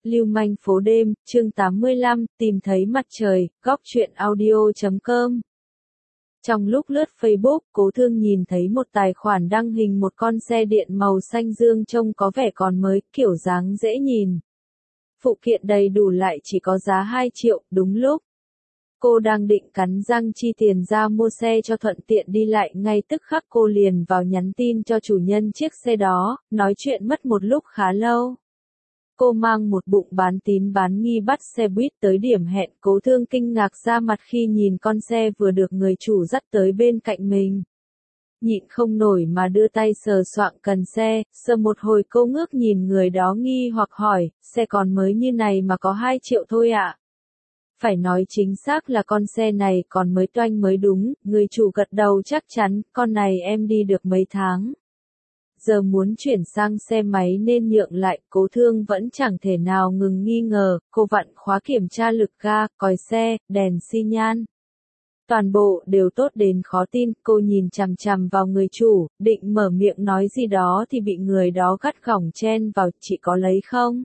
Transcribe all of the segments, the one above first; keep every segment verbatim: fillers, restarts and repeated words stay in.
Lưu manh phố đêm, chương tám mươi lăm, tìm thấy mặt trời, góc truyện audio chấm com. Trong lúc lướt Facebook, Cố Thương nhìn thấy một tài khoản đăng hình một con xe điện màu xanh dương trông có vẻ còn mới, kiểu dáng dễ nhìn. Phụ kiện đầy đủ lại chỉ có giá hai triệu, đúng lúc. Cô đang định cắn răng chi tiền ra mua xe cho thuận tiện đi lại, ngay tức khắc cô liền vào nhắn tin cho chủ nhân chiếc xe đó, nói chuyện mất một lúc khá lâu. Cô mang một bụng bán tín bán nghi bắt xe buýt tới điểm hẹn. Cố Thương kinh ngạc ra mặt khi nhìn con xe vừa được người chủ dắt tới bên cạnh mình. Nhịn không nổi mà đưa tay sờ soạng cần xe, sờ một hồi cô ngước nhìn người đó nghi hoặc hỏi, xe còn mới như này mà có hai triệu thôi ạ? Phải nói chính xác là con xe này còn mới toanh mới đúng, người chủ gật đầu chắc chắn, con này em đi được mấy tháng. Giờ muốn chuyển sang xe máy nên nhượng lại. Cố Thương vẫn chẳng thể nào ngừng nghi ngờ, cô vặn khóa kiểm tra lực ga, còi xe, đèn xi nhan. Toàn bộ đều tốt đến khó tin, cô nhìn chằm chằm vào người chủ, định mở miệng nói gì đó thì bị người đó gắt gỏng chen vào, chị có lấy không?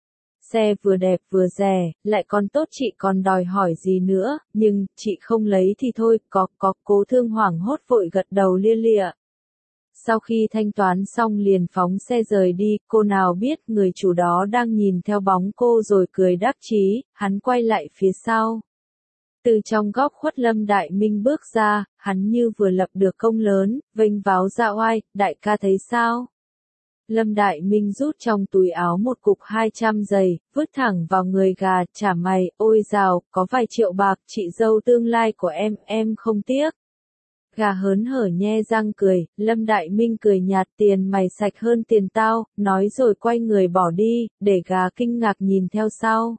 Xe vừa đẹp vừa rẻ, lại còn tốt chị còn đòi hỏi gì nữa, nhưng, chị không lấy thì thôi, có, có, Cố Thương hoảng hốt vội gật đầu lia lịa. Sau khi thanh toán xong liền phóng xe rời đi, cô nào biết người chủ đó đang nhìn theo bóng cô rồi cười đắc chí, hắn quay lại phía sau. Từ trong góc khuất Lâm Đại Minh bước ra, hắn như vừa lập được công lớn, vênh váo ra oai, đại ca thấy sao? Lâm Đại Minh rút trong túi áo một cục hai trăm giày, vứt thẳng vào người gà, chả mày, ôi dào, có vài triệu bạc, chị dâu tương lai của em, em không tiếc. Gà hớn hở nhe răng cười, Lâm Đại Minh cười nhạt, tiền mày sạch hơn tiền tao, nói rồi quay người bỏ đi, để gà kinh ngạc nhìn theo sau.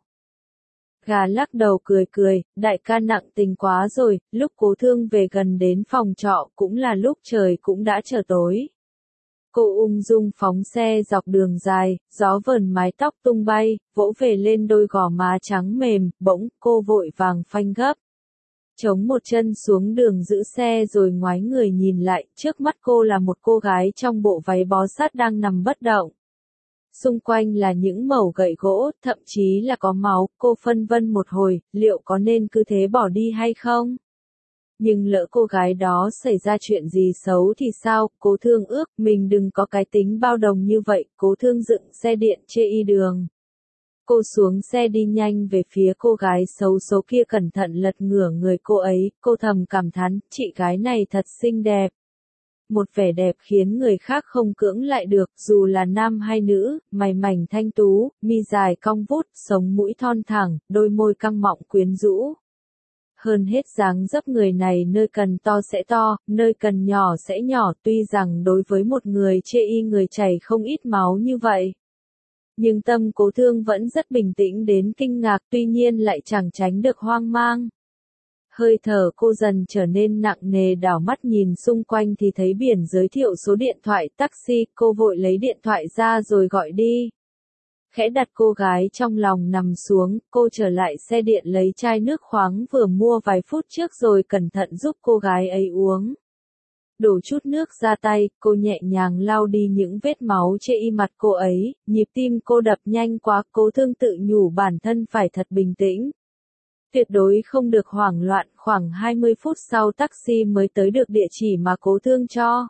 Gà lắc đầu cười cười, đại ca nặng tình quá rồi. Lúc Cố Thương về gần đến phòng trọ cũng là lúc trời cũng đã trở tối. Cô ung dung phóng xe dọc đường dài, gió vờn mái tóc tung bay, vỗ về lên đôi gò má trắng mềm, bỗng cô vội vàng phanh gấp. Chống một chân xuống đường giữ xe rồi ngoái người nhìn lại, trước mắt cô là một cô gái trong bộ váy bó sát đang nằm bất động. Xung quanh là những mẩu gậy gỗ, thậm chí là có máu, cô phân vân một hồi, liệu có nên cứ thế bỏ đi hay không? Nhưng lỡ cô gái đó xảy ra chuyện gì xấu thì sao? Cố Thương ước mình đừng có cái tính bao đồng như vậy. Cố Thương dựng xe điện chê y đường. Cô xuống xe đi nhanh về phía cô gái xấu số kia, cẩn thận lật ngửa người cô ấy, cô thầm cảm thán, chị gái này thật xinh đẹp. Một vẻ đẹp khiến người khác không cưỡng lại được, dù là nam hay nữ, mày mảnh thanh tú, mi dài cong vút, sống mũi thon thẳng, đôi môi căng mọng quyến rũ. Hơn hết dáng dấp người này nơi cần to sẽ to, nơi cần nhỏ sẽ nhỏ, tuy rằng đối với một người chê y người chảy không ít máu như vậy. Nhưng tâm Cố Thương vẫn rất bình tĩnh đến kinh ngạc, tuy nhiên lại chẳng tránh được hoang mang. Hơi thở cô dần trở nên nặng nề, đảo mắt nhìn xung quanh thì thấy biển giới thiệu số điện thoại taxi, cô vội lấy điện thoại ra rồi gọi đi. Khẽ đặt cô gái trong lòng nằm xuống, cô trở lại xe điện lấy chai nước khoáng vừa mua vài phút trước rồi cẩn thận giúp cô gái ấy uống. Đổ chút nước ra tay, cô nhẹ nhàng lau đi những vết máu trên y mặt cô ấy, nhịp tim cô đập nhanh quá, Cố Thương tự nhủ bản thân phải thật bình tĩnh. Tuyệt đối không được hoảng loạn, khoảng hai mươi phút sau taxi mới tới được địa chỉ mà Cố Thương cho.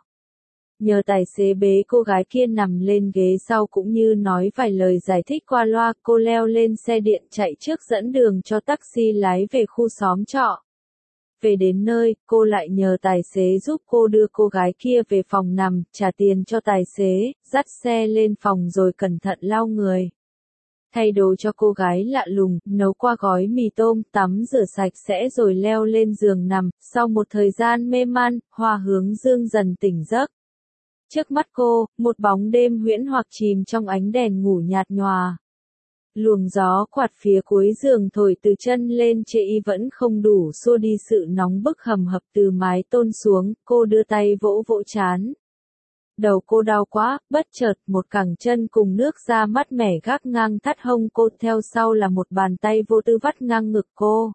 Nhờ tài xế bế cô gái kia nằm lên ghế sau cũng như nói vài lời giải thích qua loa, cô leo lên xe điện chạy trước dẫn đường cho taxi lái về khu xóm trọ. Về đến nơi, cô lại nhờ tài xế giúp cô đưa cô gái kia về phòng nằm, trả tiền cho tài xế, dắt xe lên phòng rồi cẩn thận lau người. Thay đồ cho cô gái lạ lùng, nấu qua gói mì tôm, tắm rửa sạch sẽ rồi leo lên giường nằm, sau một thời gian mê man, Hoa Hướng Dương dần tỉnh giấc. Trước mắt cô, một bóng đêm huyễn hoặc chìm trong ánh đèn ngủ nhạt nhòa. Luồng gió quạt phía cuối giường thổi từ chân lên chê y vẫn không đủ xua đi sự nóng bức hầm hập từ mái tôn xuống, cô đưa tay vỗ vỗ trán. Đầu cô đau quá, bất chợt một cẳng chân cùng nước da mát mẻ gác ngang thắt hông cô, theo sau là một bàn tay vô tư vắt ngang ngực cô.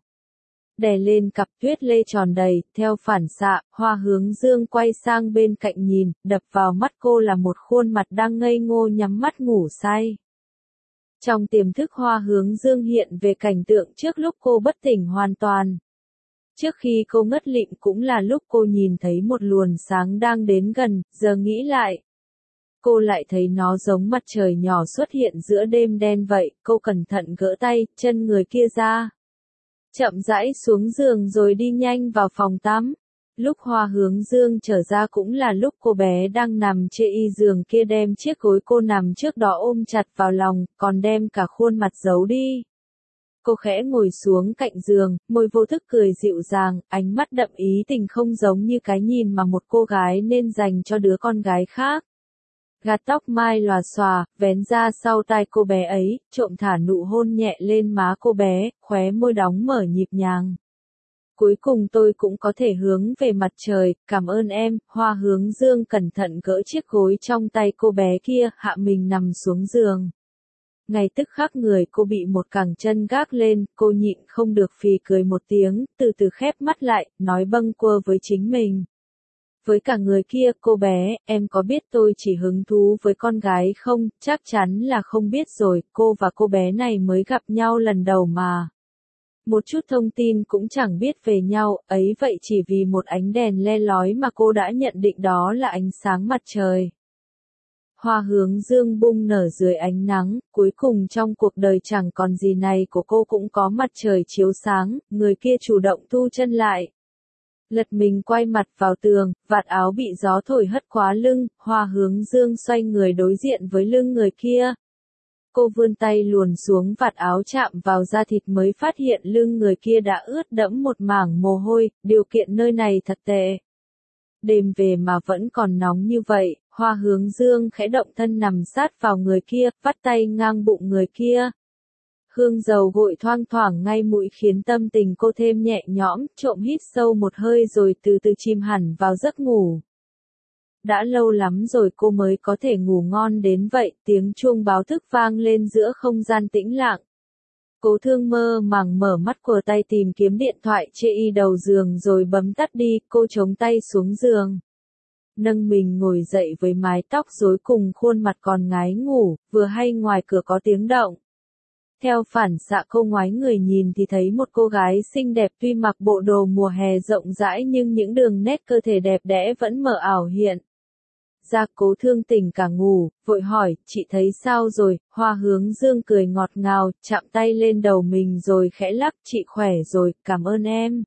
Đè lên cặp tuyết lê tròn đầy, theo phản xạ, Hoa Hướng Dương quay sang bên cạnh nhìn, đập vào mắt cô là một khuôn mặt đang ngây ngô nhắm mắt ngủ say. Trong tiềm thức Hoa Hướng Dương hiện về cảnh tượng trước lúc cô bất tỉnh hoàn toàn. Trước khi cô ngất lịm cũng là lúc cô nhìn thấy một luồng sáng đang đến gần, giờ nghĩ lại. Cô lại thấy nó giống mặt trời nhỏ xuất hiện giữa đêm đen vậy, cô cẩn thận gỡ tay, chân người kia ra. Chậm rãi xuống giường rồi đi nhanh vào phòng tắm. Lúc Hoa Hướng Dương trở ra cũng là lúc cô bé đang nằm trên y giường kia đem chiếc gối cô nằm trước đó ôm chặt vào lòng, còn đem cả khuôn mặt giấu đi. Cô khẽ ngồi xuống cạnh giường, môi vô thức cười dịu dàng, ánh mắt đậm ý tình không giống như cái nhìn mà một cô gái nên dành cho đứa con gái khác. Gạt tóc mai lòa xòa, vén ra sau tai cô bé ấy, trộm thả nụ hôn nhẹ lên má cô bé, khóe môi đóng mở nhịp nhàng. Cuối cùng tôi cũng có thể hướng về mặt trời, cảm ơn em. Hoa Hướng Dương cẩn thận gỡ chiếc gối trong tay cô bé kia, hạ mình nằm xuống giường. Ngay tức khắc người cô bị một cẳng chân gác lên, cô nhịn không được phì cười một tiếng, từ từ khép mắt lại, nói bâng quơ với chính mình. Với cả người kia, cô bé, em có biết tôi chỉ hứng thú với con gái không? Chắc chắn là không biết rồi, cô và cô bé này mới gặp nhau lần đầu mà. Một chút thông tin cũng chẳng biết về nhau, ấy vậy chỉ vì một ánh đèn le lói mà cô đã nhận định đó là ánh sáng mặt trời. Hoa Hướng Dương bung nở dưới ánh nắng, cuối cùng trong cuộc đời chẳng còn gì này của cô cũng có mặt trời chiếu sáng, người kia chủ động thu chân lại. Lật mình quay mặt vào tường, vạt áo bị gió thổi hất quá lưng, Hoa Hướng Dương xoay người đối diện với lưng người kia. Cô vươn tay luồn xuống vạt áo chạm vào da thịt mới phát hiện lưng người kia đã ướt đẫm một mảng mồ hôi, điều kiện nơi này thật tệ. Đêm về mà vẫn còn nóng như vậy, Hoa Hướng Dương khẽ động thân nằm sát vào người kia, vắt tay ngang bụng người kia. Hương dầu gội thoang thoảng ngay mũi khiến tâm tình cô thêm nhẹ nhõm, trộm hít sâu một hơi rồi từ từ chìm hẳn vào giấc ngủ. Đã lâu lắm rồi cô mới có thể ngủ ngon đến vậy, tiếng chuông báo thức vang lên giữa không gian tĩnh lặng. Cố Thương mơ màng mở mắt của tay tìm kiếm điện thoại chê y đầu giường rồi bấm tắt đi, cô chống tay xuống giường. Nâng mình ngồi dậy với mái tóc rối cùng khuôn mặt còn ngái ngủ, vừa hay ngoài cửa có tiếng động. Theo phản xạ cô ngoái người nhìn thì thấy một cô gái xinh đẹp tuy mặc bộ đồ mùa hè rộng rãi nhưng những đường nét cơ thể đẹp đẽ vẫn mờ ảo hiện. Ra Cố Thương tỉnh cả ngủ, vội hỏi, chị thấy sao rồi? Hoa Hướng Dương cười ngọt ngào, chạm tay lên đầu mình rồi khẽ lắc, chị khỏe rồi, cảm ơn em.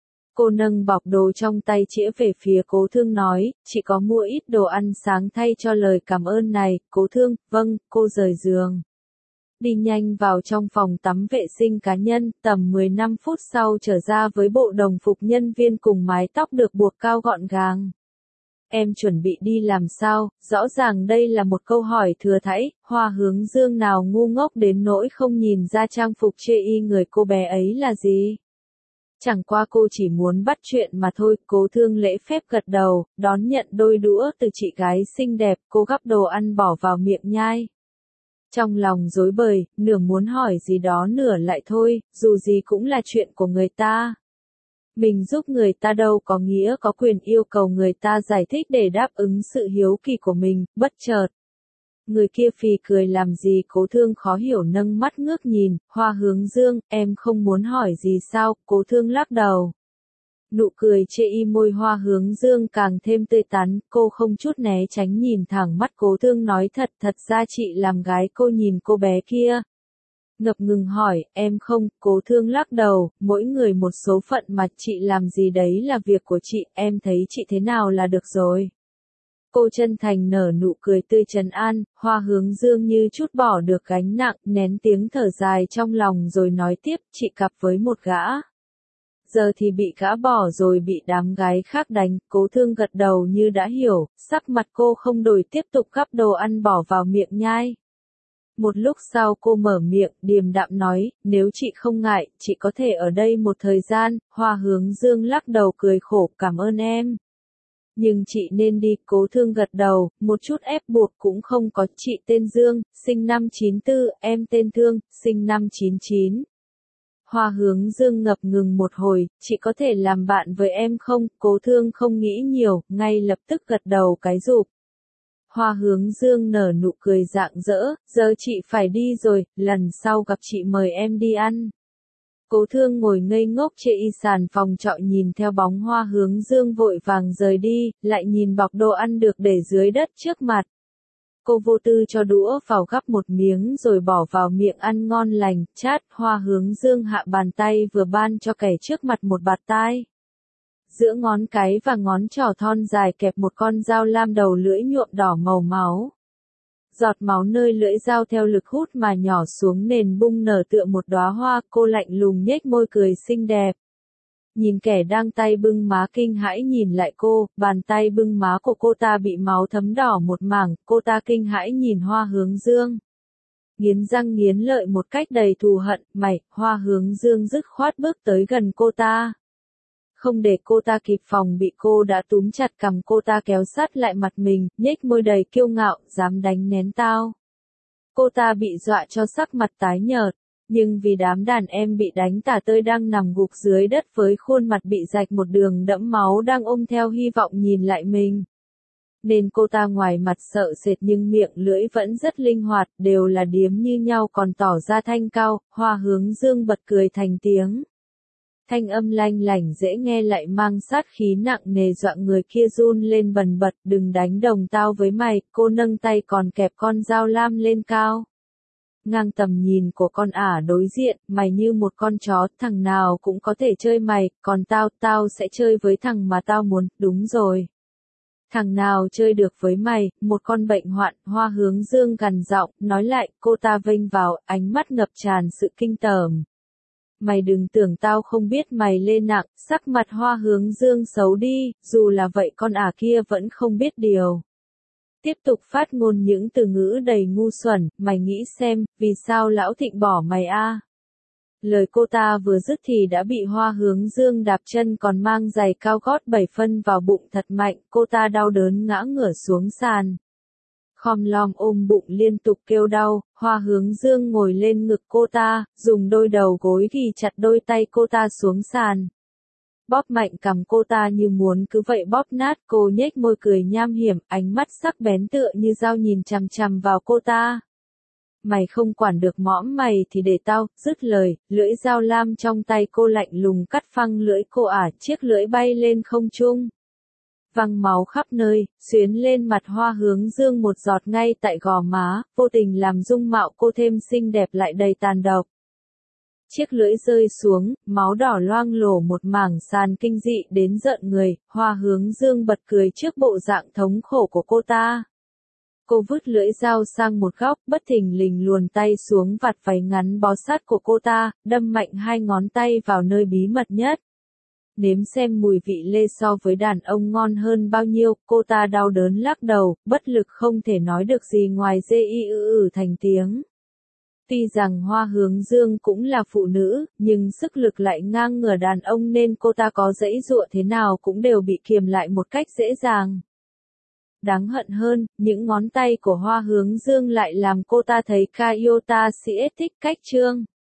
Cô nâng bọc đồ trong tay chĩa về phía Cố Thương nói, chị có mua ít đồ ăn sáng thay cho lời cảm ơn này. Cố Thương, vâng, cô rời giường. Đi nhanh vào trong phòng tắm vệ sinh cá nhân, tầm mười lăm phút sau trở ra với bộ đồng phục nhân viên cùng mái tóc được buộc cao gọn gàng. Em chuẩn bị đi làm sao? Rõ ràng đây là một câu hỏi thừa thãi, Hoa Hướng Dương nào ngu ngốc đến nỗi không nhìn ra trang phục chê y người cô bé ấy là gì. Chẳng qua cô chỉ muốn bắt chuyện mà thôi. Cố Thương lễ phép gật đầu, đón nhận đôi đũa từ chị gái xinh đẹp, cô gắp đồ ăn bỏ vào miệng nhai. Trong lòng rối bời, nửa muốn hỏi gì đó nửa lại thôi, dù gì cũng là chuyện của người ta. Mình giúp người ta đâu có nghĩa có quyền yêu cầu người ta giải thích để đáp ứng sự hiếu kỳ của mình, bất chợt. Người kia phì cười làm gì? Cố Thương khó hiểu nâng mắt ngước nhìn, Hoa Hướng Dương, em không muốn hỏi gì sao? Cố Thương lắc đầu. Nụ cười chê y môi Hoa Hướng Dương càng thêm tươi tắn, cô không chút né tránh nhìn thẳng mắt Cố Thương nói thật, thật ra chị làm gái. Cô nhìn cô bé kia. Ngập ngừng hỏi, em không? Cố Thương lắc đầu, mỗi người một số phận mà, chị làm gì đấy là việc của chị, em thấy chị thế nào là được rồi. Cô chân thành nở nụ cười tươi trấn an, Hoa Hướng Dương như chút bỏ được gánh nặng, nén tiếng thở dài trong lòng rồi nói tiếp, chị cặp với một gã. Giờ thì bị gã bỏ rồi bị đám gái khác đánh. Cố Thương gật đầu như đã hiểu, sắc mặt cô không đổi tiếp tục gắp đồ ăn bỏ vào miệng nhai. Một lúc sau cô mở miệng, điềm đạm nói, nếu chị không ngại, chị có thể ở đây một thời gian. Hoa Hướng Dương lắc đầu cười khổ, cảm ơn em. Nhưng chị nên đi. Cố Thương gật đầu, một chút ép buộc cũng không có. Chị tên Dương, sinh năm chín tư, em tên Thương, sinh năm chín chín. Hoa Hướng Dương ngập ngừng một hồi, chị có thể làm bạn với em không? Cố Thương không nghĩ nhiều, ngay lập tức gật đầu cái rụp. Hoa hướng dương nở nụ cười rạng rỡ, giờ chị phải đi rồi, lần sau gặp chị mời em đi ăn. Cố Thương ngồi ngây ngốc trên y sàn phòng trọ nhìn theo bóng Hoa hướng dương vội vàng rời đi, lại nhìn bọc đồ ăn được để dưới đất trước mặt. Cô vô tư cho đũa vào gắp một miếng rồi bỏ vào miệng ăn ngon lành, chát. Hoa hướng dương hạ bàn tay vừa ban cho kẻ trước mặt một bạt tai. Giữa ngón cái và ngón trỏ thon dài kẹp một con dao lam đầu lưỡi nhuộm đỏ màu máu. Giọt máu nơi lưỡi dao theo lực hút mà nhỏ xuống nền bung nở tựa một đóa hoa, cô lạnh lùng nhếch môi cười xinh đẹp. Nhìn kẻ đang tay bưng má kinh hãi nhìn lại cô, bàn tay bưng má của cô ta bị máu thấm đỏ một mảng, cô ta kinh hãi nhìn Hoa hướng dương. Nghiến răng nghiến lợi một cách đầy thù hận, mày. Hoa hướng dương dứt khoát bước tới gần cô ta. Không để cô ta kịp phòng bị cô đã túm chặt cằm cô ta kéo sát lại mặt mình, nhếch môi đầy kiêu ngạo, dám đánh nén tao. Cô ta bị dọa cho sắc mặt tái nhợt, nhưng vì đám đàn em bị đánh tả tơi đang nằm gục dưới đất với khuôn mặt bị rạch một đường đẫm máu đang ôm theo hy vọng nhìn lại mình. Nên cô ta ngoài mặt sợ sệt nhưng miệng lưỡi vẫn rất linh hoạt, đều là điếm như nhau còn tỏ ra thanh cao. Hoa hướng dương bật cười thành tiếng. Thanh âm lanh lảnh dễ nghe lại mang sát khí nặng nề dọa người kia run lên bần bật, đừng đánh đồng tao với mày. Cô nâng tay còn kẹp con dao lam lên cao. Ngang tầm nhìn của con ả đối diện, mày như một con chó, thằng nào cũng có thể chơi mày, còn tao, tao sẽ chơi với thằng mà tao muốn, đúng rồi. Thằng nào chơi được với mày, một con bệnh hoạn. Hoa hướng dương gằn giọng, nói lại. Cô ta vênh vào, ánh mắt ngập tràn sự kinh tởm. Mày đừng tưởng tao không biết mày lên nặng. Sắc mặt Hoa hướng dương xấu đi, dù là vậy con ả kia vẫn không biết điều. Tiếp tục phát ngôn những từ ngữ đầy ngu xuẩn, mày nghĩ xem, vì sao lão Thịnh bỏ mày a? Lời cô ta vừa dứt thì đã bị Hoa hướng dương đạp chân còn mang giày cao gót bảy phân vào bụng thật mạnh, cô ta đau đớn ngã ngửa xuống sàn. Khom lom ôm bụng liên tục kêu đau, Hoa hướng dương ngồi lên ngực cô ta, dùng đôi đầu gối ghì chặt đôi tay cô ta xuống sàn. Bóp mạnh cằm cô ta như muốn cứ vậy bóp nát, cô nhếch môi cười nham hiểm, ánh mắt sắc bén tựa như dao nhìn chằm chằm vào cô ta. Mày không quản được mõm mày thì để tao. Dứt lời, lưỡi dao lam trong tay cô lạnh lùng cắt phăng lưỡi cô ả, chiếc lưỡi bay lên không trung. Văng máu khắp nơi, xuyến lên mặt Hoa hướng dương một giọt ngay tại gò má, vô tình làm dung mạo cô thêm xinh đẹp lại đầy tàn độc. Chiếc lưỡi rơi xuống, máu đỏ loang lổ một mảng sàn kinh dị đến giận người. Hoa hướng dương bật cười trước bộ dạng thống khổ của cô ta. Cô vứt lưỡi dao sang một góc, bất thình lình luồn tay xuống vạt váy ngắn bó sát của cô ta, đâm mạnh hai ngón tay vào nơi bí mật nhất. Nếm xem mùi vị lê so với đàn ông ngon hơn bao nhiêu. Cô ta đau đớn lắc đầu, bất lực không thể nói được gì ngoài dê y ư ử thành tiếng. Tuy rằng Hoa hướng dương cũng là phụ nữ, nhưng sức lực lại ngang ngửa đàn ông nên cô ta có giãy giụa thế nào cũng đều bị kiềm lại một cách dễ dàng. Đáng hận hơn, những ngón tay của Hoa hướng dương lại làm cô ta thấy Kyota si thích cách trương.